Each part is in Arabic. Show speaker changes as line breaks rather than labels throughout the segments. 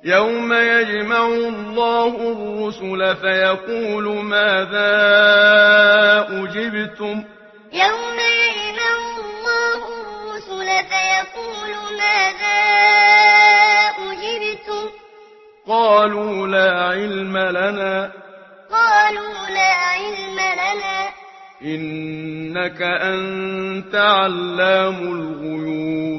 يوم يجمع الله الرسل فيقول ماذا أجبتم
يوم يجمع الله الرسل فيقول ماذا أجبتم
قالوا لا علم لنا إنك أنت علام الغيوب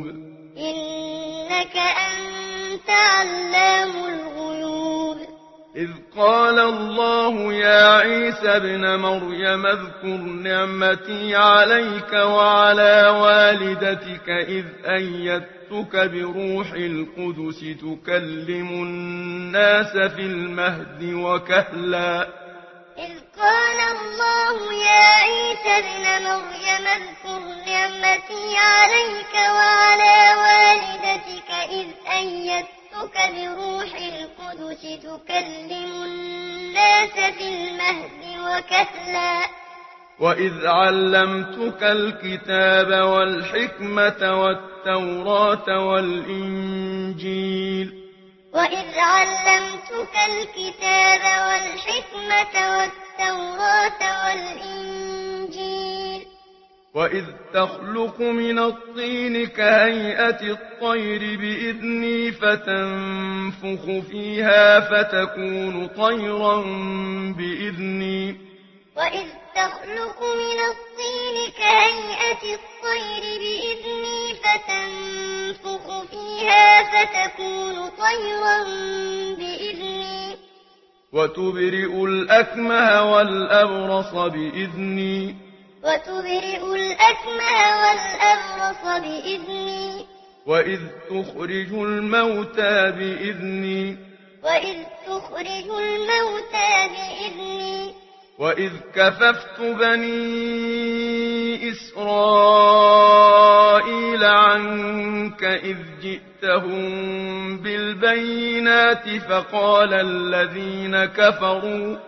إذ قال الله يا عيسى ابن مريم اذكر نعمتي عليك وعلى والدتك إذ أيدتك بروح القدس تكلم الناس في المهد وكهلا
إذ قال الله يا عيسى ابن مريم اذكر نعمتي عليك وعلى والدتك إذ أيدتك بروح القدس تكلم الناس في المهد وكهلا
وإذ علمتك الكتاب والحكمة والتوراة والإنجيل
وإذ علمتك الكتاب والحكمة والتوراة والإنجيل
وإذ تخلق من الطين كهيئة الطير بإذني فتنفخ فيها فتكون طيرا بإذني
وإذ تخلق من الطين كهيئة الطير بإذني فتنفخ فيها فتكون طيرا بإذني
وتبرئ الأكمه والأبرص بإذني وإذ تخرج الموتى بإذني وإذ كففت بني إسرائيل عنك إذ جئتهم بالبينات فقال الذين كفروا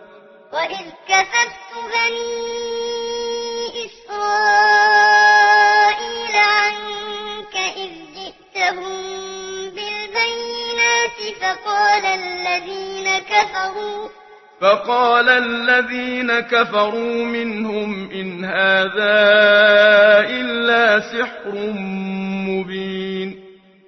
فقال الذين كفروا منهم إن هذا إلا سحر مبين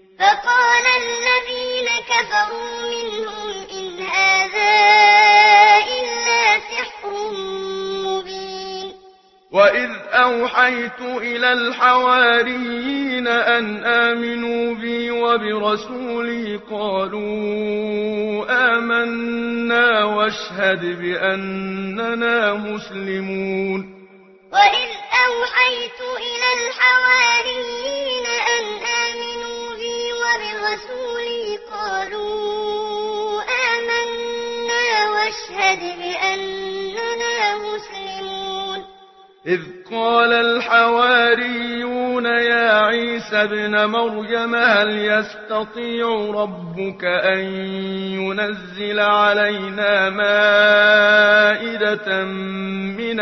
وإذ أوحيت إلى الحواريين أن آمنوا بي وبرسولي قالوا آمنا واشهد بأننا مسلمون
وإذ أوحيت إلى الحواريين أن آمنوا بي وبرسولي قالوا آمنا واشهد بأننا مسلمون
إذ قال الحواريون يا عيسى ابن مريم هل يستطيع ربك أن ينزل علينا مائدة من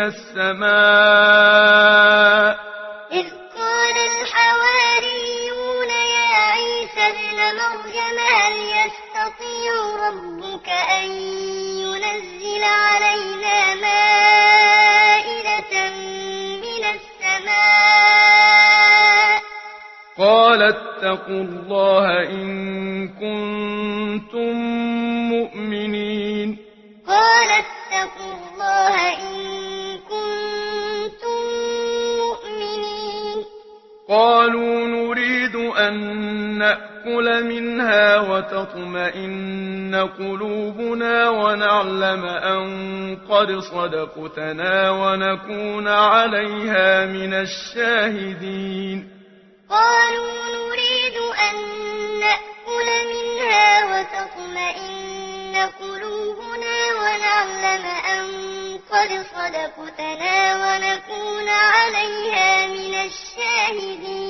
السماء
إذ قال الحواريون يا عيسى ابن مريم هل يستطيع ربك أن ينزل علينا مائدة من السماء
قال اتقوا الله إن كنتم مؤمنين قالوا نريد أن نأكل منها وتطمئن قلوبنا ونعلم أن قد صدقتنا ونكون عليها من الشاهدين
قالوا نريد أن نأكل منها وتطمئن قلوبنا ونعلم أن قد صدقتنا ونكون عليها من الشاهدين